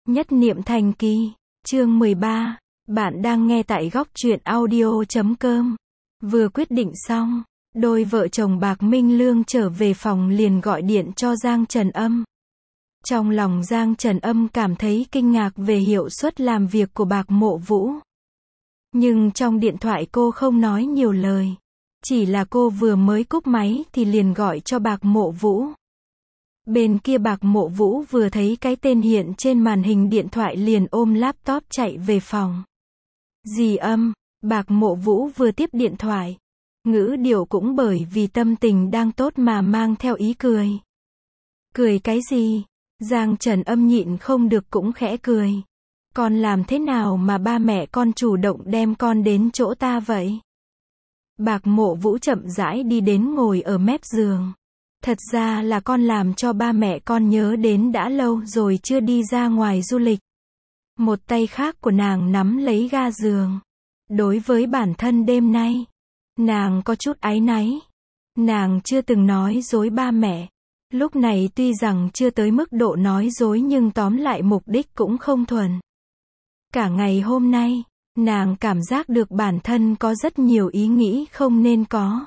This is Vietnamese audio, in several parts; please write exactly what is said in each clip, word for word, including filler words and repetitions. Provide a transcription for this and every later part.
Nhất niệm thành kỳ, chương mười ba, bạn đang nghe tại góc truyện audio chấm com. Vừa quyết định xong, đôi vợ chồng Bạc Minh Lương trở về phòng liền gọi điện cho Giang Trần Âm. Trong lòng Giang Trần Âm cảm thấy kinh ngạc về hiệu suất làm việc của Bạc Mộ Vũ. Nhưng trong điện thoại cô không nói nhiều lời. Chỉ là cô vừa mới cúp máy thì liền gọi cho Bạc Mộ Vũ. Bên kia Bạc Mộ Vũ vừa thấy cái tên hiện trên màn hình điện thoại liền ôm laptop chạy về phòng. Dì Âm, Bạc Mộ Vũ vừa tiếp điện thoại. Ngữ điệu cũng bởi vì tâm tình đang tốt mà mang theo ý cười. Cười cái gì? Giang Trần Âm nhịn không được cũng khẽ cười. Con làm thế nào mà ba mẹ con chủ động đem con đến chỗ ta vậy? Bạc Mộ Vũ chậm rãi đi đến ngồi ở mép giường. Thật ra là con làm cho ba mẹ con nhớ đến đã lâu rồi chưa đi ra ngoài du lịch. Một tay khác của nàng nắm lấy ga giường. Đối với bản thân đêm nay, nàng có chút áy náy. Nàng chưa từng nói dối ba mẹ. Lúc này tuy rằng chưa tới mức độ nói dối nhưng tóm lại mục đích cũng không thuần. Cả ngày hôm nay, nàng cảm giác được bản thân có rất nhiều ý nghĩ không nên có.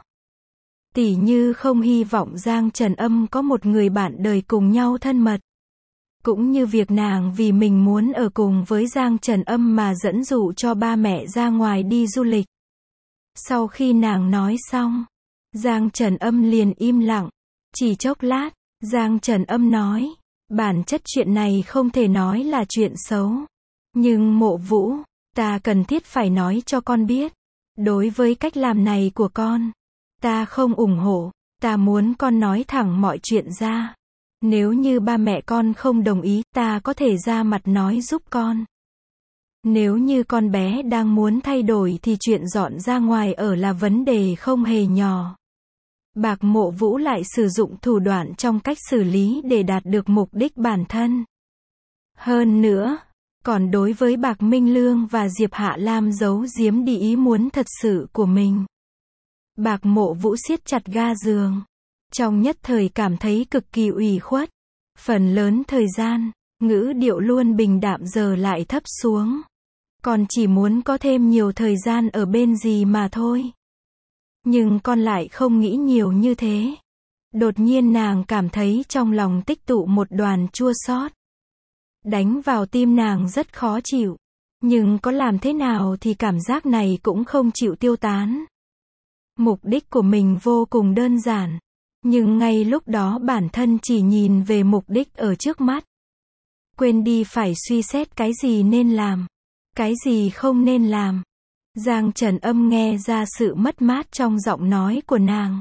Tỉ như không hy vọng Giang Trần Âm có một người bạn đời cùng nhau thân mật. Cũng như việc nàng vì mình muốn ở cùng với Giang Trần Âm mà dẫn dụ cho ba mẹ ra ngoài đi du lịch. Sau khi nàng nói xong, Giang Trần Âm liền im lặng. Chỉ chốc lát, Giang Trần Âm nói, bản chất chuyện này không thể nói là chuyện xấu. Nhưng Mộ Vũ, ta cần thiết phải nói cho con biết. Đối với cách làm này của con, ta không ủng hộ, ta muốn con nói thẳng mọi chuyện ra. Nếu như ba mẹ con không đồng ý, ta có thể ra mặt nói giúp con. Nếu như con bé đang muốn thay đổi thì chuyện dọn ra ngoài ở là vấn đề không hề nhỏ. Bạc Mộ Vũ lại sử dụng thủ đoạn trong cách xử lý để đạt được mục đích bản thân. Hơn nữa, còn đối với Bạc Minh Lương và Diệp Hạ Lam giấu giếm đi ý muốn thật sự của mình. Bạc Mộ Vũ siết chặt ga giường. Trong nhất thời cảm thấy cực kỳ ủy khuất. Phần lớn thời gian, ngữ điệu luôn bình đạm giờ lại thấp xuống. Con chỉ muốn có thêm nhiều thời gian ở bên dì mà thôi. Nhưng con lại không nghĩ nhiều như thế. Đột nhiên nàng cảm thấy trong lòng tích tụ một đoàn chua xót. Đánh vào tim nàng rất khó chịu. Nhưng có làm thế nào thì cảm giác này cũng không chịu tiêu tán. Mục đích của mình vô cùng đơn giản. Nhưng ngay lúc đó bản thân chỉ nhìn về mục đích ở trước mắt. Quên đi phải suy xét cái gì nên làm. Cái gì không nên làm. Giang Trần Âm nghe ra sự mất mát trong giọng nói của nàng.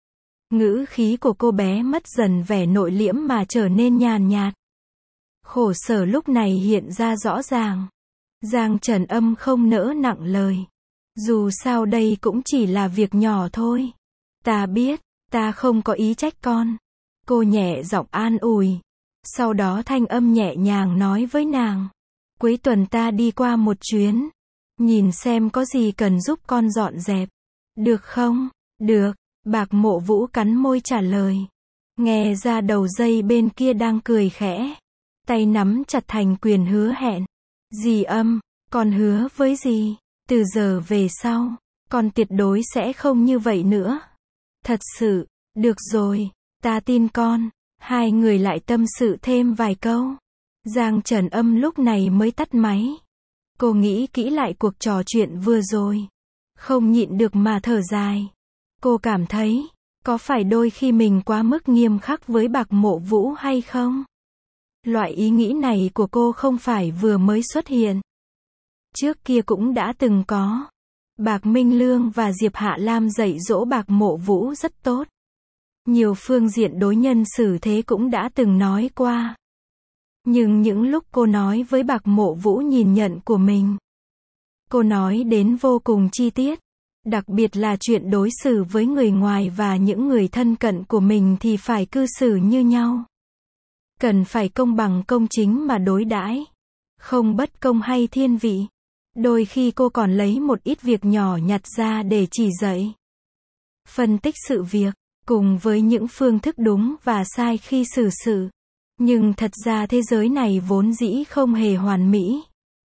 Ngữ khí của cô bé mất dần vẻ nội liễm mà trở nên nhàn nhạt. Khổ sở lúc này hiện ra rõ ràng. Giang Trần Âm không nỡ nặng lời. Dù sao đây cũng chỉ là việc nhỏ thôi. Ta biết, ta không có ý trách con. Cô nhẹ giọng an ủi. Sau đó thanh âm nhẹ nhàng nói với nàng. Cuối tuần ta đi qua một chuyến. Nhìn xem có gì cần giúp con dọn dẹp. Được không? Được. Bạc Mộ Vũ cắn môi trả lời. Nghe ra đầu dây bên kia đang cười khẽ. Tay nắm chặt thành quyền hứa hẹn. Dì Âm, con hứa với dì. Từ giờ về sau, con tuyệt đối sẽ không như vậy nữa. Thật sự, được rồi, ta tin con. Hai người lại tâm sự thêm vài câu. Giang Trần Âm lúc này mới tắt máy. Cô nghĩ kỹ lại cuộc trò chuyện vừa rồi. Không nhịn được mà thở dài. Cô cảm thấy, có phải đôi khi mình quá mức nghiêm khắc với Bạc Mộ Vũ hay không? Loại ý nghĩ này của cô không phải vừa mới xuất hiện. Trước kia cũng đã từng có. Bạc Minh Lương và Diệp Hạ Lam dạy dỗ Bạc Mộ Vũ rất tốt. Nhiều phương diện đối nhân xử thế cũng đã từng nói qua. Nhưng những lúc cô nói với Bạc Mộ Vũ nhìn nhận của mình, cô nói đến vô cùng chi tiết. Đặc biệt là chuyện đối xử với người ngoài và những người thân cận của mình thì phải cư xử như nhau. Cần phải công bằng công chính mà đối đãi. Không bất công hay thiên vị. Đôi khi cô còn lấy một ít việc nhỏ nhặt ra để chỉ dạy. Phân tích sự việc, cùng với những phương thức đúng và sai khi xử sự. Nhưng thật ra thế giới này vốn dĩ không hề hoàn mỹ.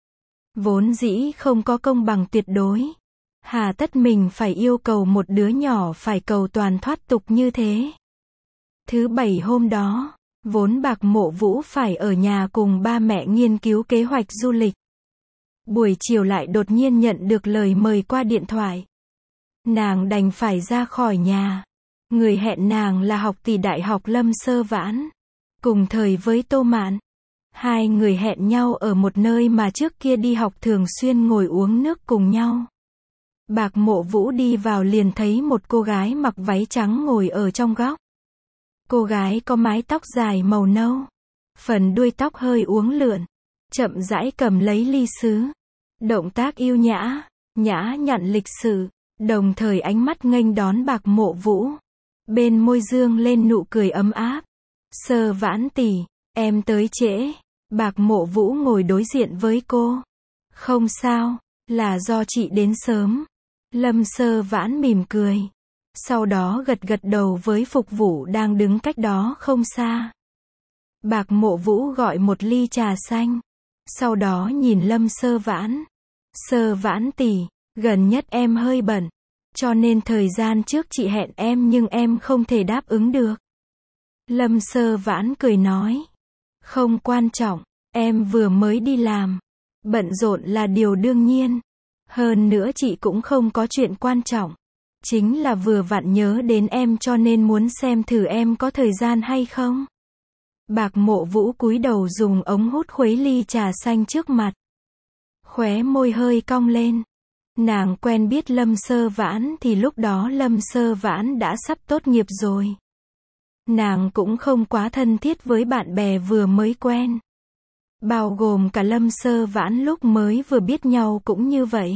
Vốn dĩ không có công bằng tuyệt đối. Hà tất mình phải yêu cầu một đứa nhỏ phải cầu toàn thoát tục như thế. Thứ bảy hôm đó, vốn Bạc Mộ Vũ phải ở nhà cùng ba mẹ nghiên cứu kế hoạch du lịch. Buổi chiều lại đột nhiên nhận được lời mời qua điện thoại. Nàng đành phải ra khỏi nhà. Người hẹn nàng là học tỷ đại học Lâm Sơ Vãn. Cùng thời với Tô Mạn. Hai người hẹn nhau ở một nơi mà trước kia đi học thường xuyên ngồi uống nước cùng nhau. Bạc Mộ Vũ đi vào liền thấy một cô gái mặc váy trắng ngồi ở trong góc. Cô gái có mái tóc dài màu nâu. Phần đuôi tóc hơi uốn lượn. Chậm rãi cầm lấy ly sứ. Động tác yêu nhã, nhã nhặn lịch sự. Đồng thời ánh mắt nghênh đón Bạc Mộ Vũ. Bên môi dương lên nụ cười ấm áp. Sơ Vãn tỷ, em tới trễ. Bạc Mộ Vũ ngồi đối diện với cô. Không sao, là do chị đến sớm. Lâm Sơ Vãn mỉm cười. Sau đó gật gật đầu với phục vụ đang đứng cách đó không xa. Bạc Mộ Vũ gọi một ly trà xanh. Sau đó nhìn Lâm Sơ Vãn. Sơ Vãn tỷ, gần nhất em hơi bận. Cho nên thời gian trước chị hẹn em nhưng em không thể đáp ứng được. Lâm Sơ Vãn cười nói. Không quan trọng, em vừa mới đi làm. Bận rộn là điều đương nhiên. Hơn nữa chị cũng không có chuyện quan trọng. Chính là vừa vặn nhớ đến em cho nên muốn xem thử em có thời gian hay không. Bạc Mộ Vũ cúi đầu dùng ống hút khuấy ly trà xanh trước mặt. Khóe môi hơi cong lên. Nàng quen biết Lâm Sơ Vãn thì lúc đó Lâm Sơ Vãn đã sắp tốt nghiệp rồi. Nàng cũng không quá thân thiết với bạn bè vừa mới quen. Bao gồm cả Lâm Sơ Vãn lúc mới vừa biết nhau cũng như vậy.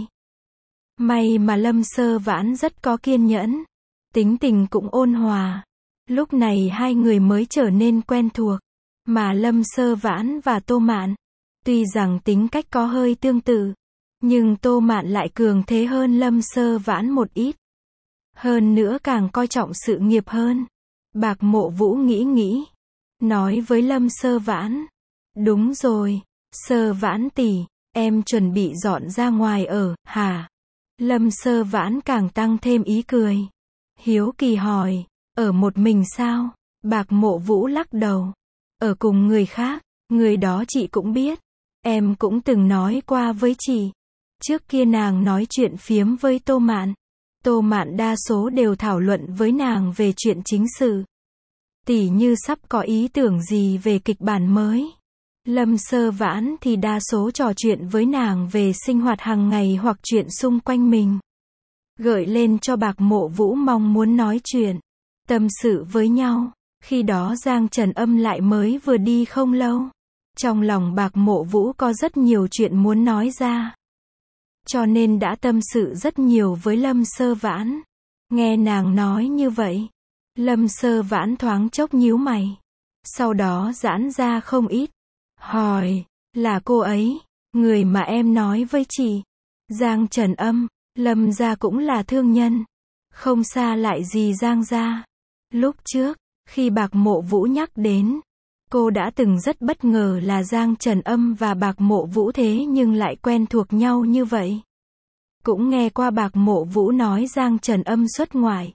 May mà Lâm Sơ Vãn rất có kiên nhẫn. Tính tình cũng ôn hòa. Lúc này hai người mới trở nên quen thuộc. Mà Lâm Sơ Vãn và Tô Mạn, tuy rằng tính cách có hơi tương tự, nhưng Tô Mạn lại cường thế hơn Lâm Sơ Vãn một ít. Hơn nữa càng coi trọng sự nghiệp hơn. Bạc Mộ Vũ nghĩ nghĩ. Nói với Lâm Sơ Vãn. Đúng rồi, Sơ Vãn tỷ, em chuẩn bị dọn ra ngoài ở, hả? Lâm Sơ Vãn càng tăng thêm ý cười. Hiếu kỳ hỏi, ở một mình sao? Bạc Mộ Vũ lắc đầu. Ở cùng người khác, người đó chị cũng biết. Em cũng từng nói qua với chị. Trước kia nàng nói chuyện phiếm với Tô Mạn. Tô Mạn đa số đều thảo luận với nàng về chuyện chính sự. Tỉ như sắp có ý tưởng gì về kịch bản mới. Lâm Sơ Vãn thì đa số trò chuyện với nàng về sinh hoạt hàng ngày hoặc chuyện xung quanh mình. Gợi lên cho Bạc Mộ Vũ mong muốn nói chuyện, tâm sự với nhau. Khi đó Giang Trần Âm lại mới vừa đi không lâu. Trong lòng Bạc Mộ Vũ có rất nhiều chuyện muốn nói ra. Cho nên đã tâm sự rất nhiều với Lâm Sơ Vãn. Nghe nàng nói như vậy, Lâm Sơ Vãn thoáng chốc nhíu mày. Sau đó giãn ra không ít. Hỏi, là cô ấy, người mà em nói với chị. Giang Trần Âm, Lâm gia cũng là thương nhân. Không xa lại gì Giang gia. Lúc trước, khi Bạc Mộ Vũ nhắc đến, cô đã từng rất bất ngờ là Giang Trần Âm và Bạc Mộ Vũ thế nhưng lại quen thuộc nhau như vậy. Cũng nghe qua Bạc Mộ Vũ nói Giang Trần Âm xuất ngoại.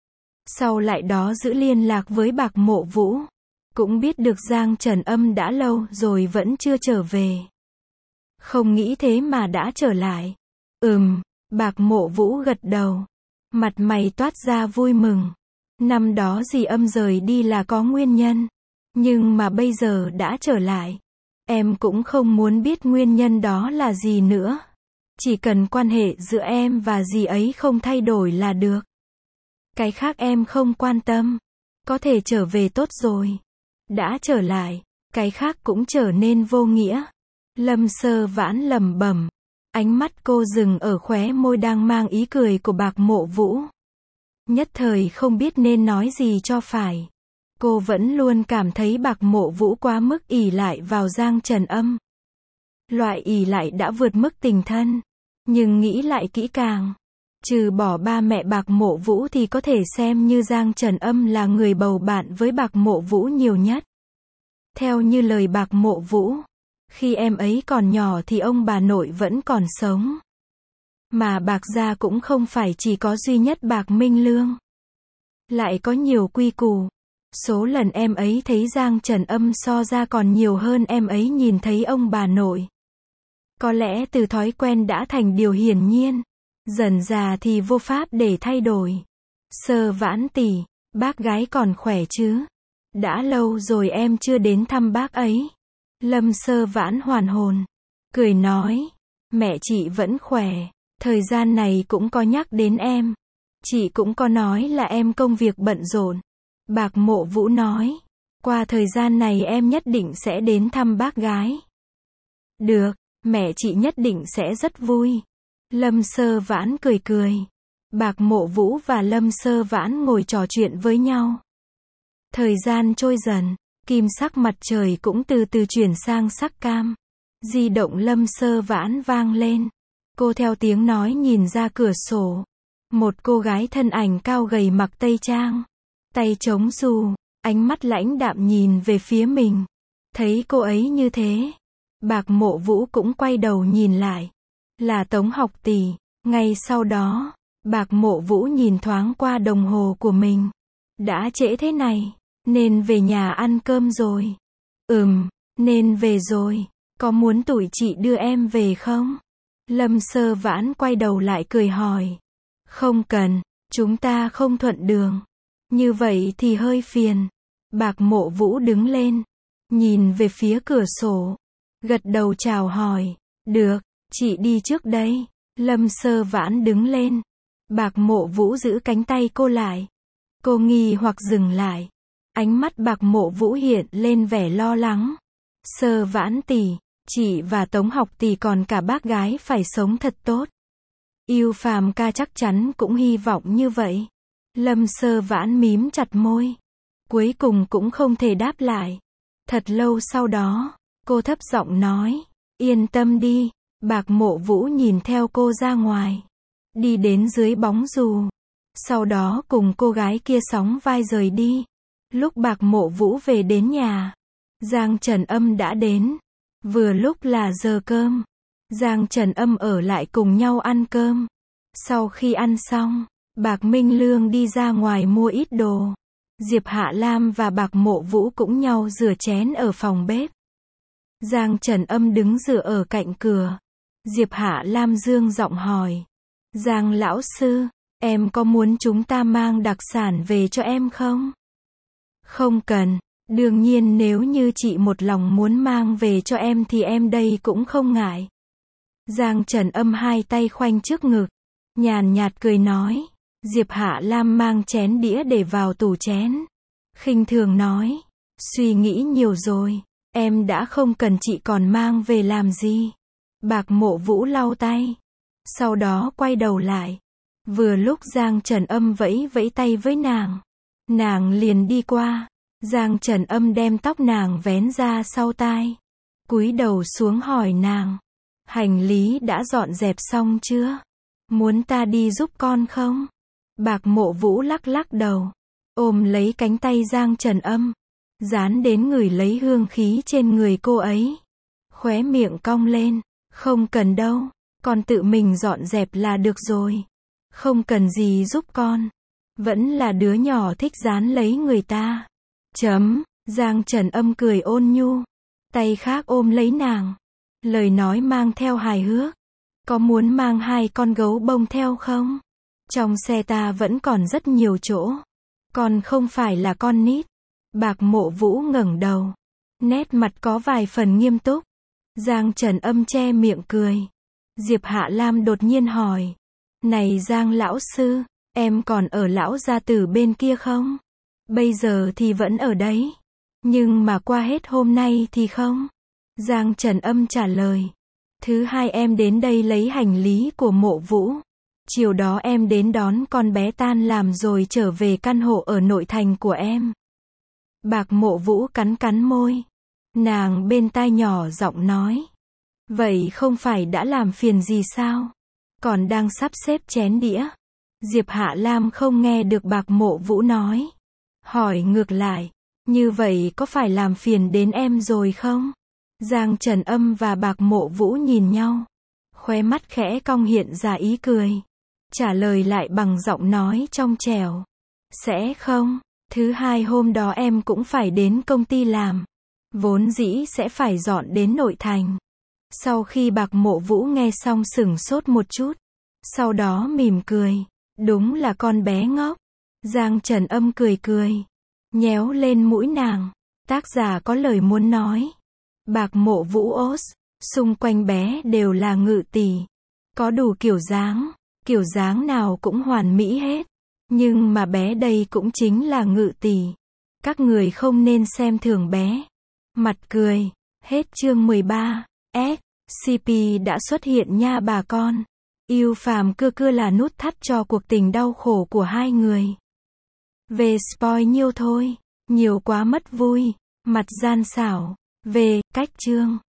Sau lại đó giữ liên lạc với Bạc Mộ Vũ. Cũng biết được Giang Trần Âm đã lâu rồi vẫn chưa trở về. Không nghĩ thế mà đã trở lại. Ừm, Bạc Mộ Vũ gật đầu. Mặt mày toát ra vui mừng. Năm đó dì Âm rời đi là có nguyên nhân. Nhưng mà bây giờ đã trở lại. Em cũng không muốn biết nguyên nhân đó là gì nữa. Chỉ cần quan hệ giữa em và dì ấy không thay đổi là được. Cái khác em không quan tâm. Có thể trở về tốt rồi. Đã trở lại, cái khác cũng trở nên vô nghĩa. Lâm Sơ Vãn lẩm bẩm. Ánh mắt cô dừng ở khóe môi đang mang ý cười của Bạc Mộ Vũ. Nhất thời không biết nên nói gì cho phải. Cô vẫn luôn cảm thấy Bạc Mộ Vũ quá mức ỷ lại vào Giang Trần Âm. Loại ỷ lại đã vượt mức tình thân. Nhưng nghĩ lại kỹ càng, trừ bỏ ba mẹ Bạc Mộ Vũ thì có thể xem như Giang Trần Âm là người bầu bạn với Bạc Mộ Vũ nhiều nhất. Theo như lời Bạc Mộ Vũ, khi em ấy còn nhỏ thì ông bà nội vẫn còn sống. Mà Bạc gia cũng không phải chỉ có duy nhất Bạc Minh Lương. Lại có nhiều quy củ. Số lần em ấy thấy Giang Trần Âm so ra còn nhiều hơn em ấy nhìn thấy ông bà nội. Có lẽ từ thói quen đã thành điều hiển nhiên. Dần già thì vô pháp để thay đổi. Sơ Vãn tỷ, bác gái còn khỏe chứ? Đã lâu rồi em chưa đến thăm bác ấy. Lâm Sơ Vãn hoàn hồn. Cười nói. Mẹ chị vẫn khỏe. Thời gian này cũng có nhắc đến em. Chị cũng có nói là em công việc bận rộn. Bạc Mộ Vũ nói. Qua thời gian này em nhất định sẽ đến thăm bác gái. Được, mẹ chị nhất định sẽ rất vui. Lâm Sơ Vãn cười cười. Bạc Mộ Vũ và Lâm Sơ Vãn ngồi trò chuyện với nhau. Thời gian trôi dần, kim sắc mặt trời cũng từ từ chuyển sang sắc cam. Di động Lâm Sơ Vãn vang lên. Cô theo tiếng nói nhìn ra cửa sổ. Một cô gái thân ảnh cao gầy mặc tây trang. Tay chống dù, ánh mắt lãnh đạm nhìn về phía mình. Thấy cô ấy như thế, Bạc Mộ Vũ cũng quay đầu nhìn lại. Là Tống Học tỷ. Ngay sau đó, Bạc Mộ Vũ nhìn thoáng qua đồng hồ của mình. Đã trễ thế này, nên về nhà ăn cơm rồi. Ừm, nên về rồi. Có muốn tụi chị đưa em về không? Lâm Sơ Vãn quay đầu lại cười hỏi. Không cần, chúng ta không thuận đường. Như vậy thì hơi phiền. Bạc Mộ Vũ đứng lên, nhìn về phía cửa sổ, gật đầu chào hỏi. Được, chị đi trước đây. Lâm Sơ Vãn đứng lên. Bạc Mộ Vũ giữ cánh tay cô lại. Cô nghi hoặc dừng lại. Ánh mắt Bạc Mộ Vũ hiện lên vẻ lo lắng. Sơ Vãn tỷ, chị và Tống Học tỷ còn cả bác gái phải sống thật tốt. Yêu Phàm ca chắc chắn cũng hy vọng như vậy. Lâm Sơ Vãn mím chặt môi. Cuối cùng cũng không thể đáp lại. Thật lâu sau đó, cô thấp giọng nói. Yên tâm đi. Bạc Mộ Vũ nhìn theo cô ra ngoài. Đi đến dưới bóng dù. Sau đó cùng cô gái kia sóng vai rời đi. Lúc Bạc Mộ Vũ về đến nhà, Giang Trần Âm đã đến. Vừa lúc là giờ cơm. Giang Trần Âm ở lại cùng nhau ăn cơm. Sau khi ăn xong, Bạc Minh Lương đi ra ngoài mua ít đồ. Diệp Hạ Lam và Bạc Mộ Vũ cũng nhau rửa chén ở phòng bếp. Giang Trần Âm đứng dựa ở cạnh cửa. Diệp Hạ Lam dương giọng hỏi. Giang lão sư, em có muốn chúng ta mang đặc sản về cho em không? Không cần. Đương nhiên nếu như chị một lòng muốn mang về cho em thì em đây cũng không ngại. Giang Trần Âm hai tay khoanh trước ngực. Nhàn nhạt cười nói. Diệp Hạ Lam mang chén đĩa để vào tủ chén. Khinh thường nói. Suy nghĩ nhiều rồi. Em đã không cần chị còn mang về làm gì. Bạc Mộ Vũ lau tay. Sau đó quay đầu lại. Vừa lúc Giang Trần Âm vẫy vẫy tay với nàng. Nàng liền đi qua. Giang Trần Âm đem tóc nàng vén ra sau tai. Cúi đầu xuống hỏi nàng. Hành lý đã dọn dẹp xong chưa? Muốn ta đi giúp con không? Bạc Mộ Vũ lắc lắc đầu. Ôm lấy cánh tay Giang Trần Âm. Dán đến người lấy hương khí trên người cô ấy. Khóe miệng cong lên. Không cần đâu. Con tự mình dọn dẹp là được rồi. Không cần gì giúp con. Vẫn là đứa nhỏ thích dán lấy người ta. Chấm. Giang Trần Âm cười ôn nhu. Tay khác ôm lấy nàng. Lời nói mang theo hài hước. Có muốn mang hai con gấu bông theo không? Trong xe ta vẫn còn rất nhiều chỗ. Còn không phải là con nít. Bạc Mộ Vũ ngẩng đầu. Nét mặt có vài phần nghiêm túc. Giang Trần Âm che miệng cười. Diệp Hạ Lam đột nhiên hỏi. Này Giang lão sư, em còn ở lão gia tử bên kia không? Bây giờ thì vẫn ở đấy. Nhưng mà qua hết hôm nay thì không. Giang Trần Âm trả lời. Thứ hai em đến đây lấy hành lý của Mộ Vũ. Chiều đó em đến đón con bé tan làm rồi trở về căn hộ ở nội thành của em. Bạc Mộ Vũ cắn cắn môi. Nàng bên tai nhỏ giọng nói. Vậy không phải đã làm phiền gì sao? Còn đang sắp xếp chén đĩa. Diệp Hạ Lam không nghe được Bạc Mộ Vũ nói. Hỏi ngược lại. Như vậy có phải làm phiền đến em rồi không? Giang Trần Âm và Bạc Mộ Vũ nhìn nhau. Khóe mắt khẽ cong hiện ra ý cười. Trả lời lại bằng giọng nói trong trẻo. Sẽ không, thứ hai hôm đó em cũng phải đến công ty làm. Vốn dĩ sẽ phải dọn đến nội thành. Sau khi Bạc Mộ Vũ nghe xong sửng sốt một chút. Sau đó mỉm cười. Đúng là con bé ngốc. Giang Trần Âm cười cười. Nhéo lên mũi nàng. Tác giả có lời muốn nói. Bạc Mộ Vũ ốt. Xung quanh bé đều là ngự tỷ. Có đủ kiểu dáng. Kiểu dáng nào cũng hoàn mỹ hết. Nhưng mà bé đây cũng chính là ngự tỷ. Các người không nên xem thường bé. Mặt cười. Hết chương mười ba. S. xê pê đã xuất hiện nha bà con. Yêu phàm cưa cưa là nút thắt cho cuộc tình đau khổ của hai người. Về spoil nhiêu thôi. Nhiều quá mất vui. Mặt gian xảo. Về cách chương.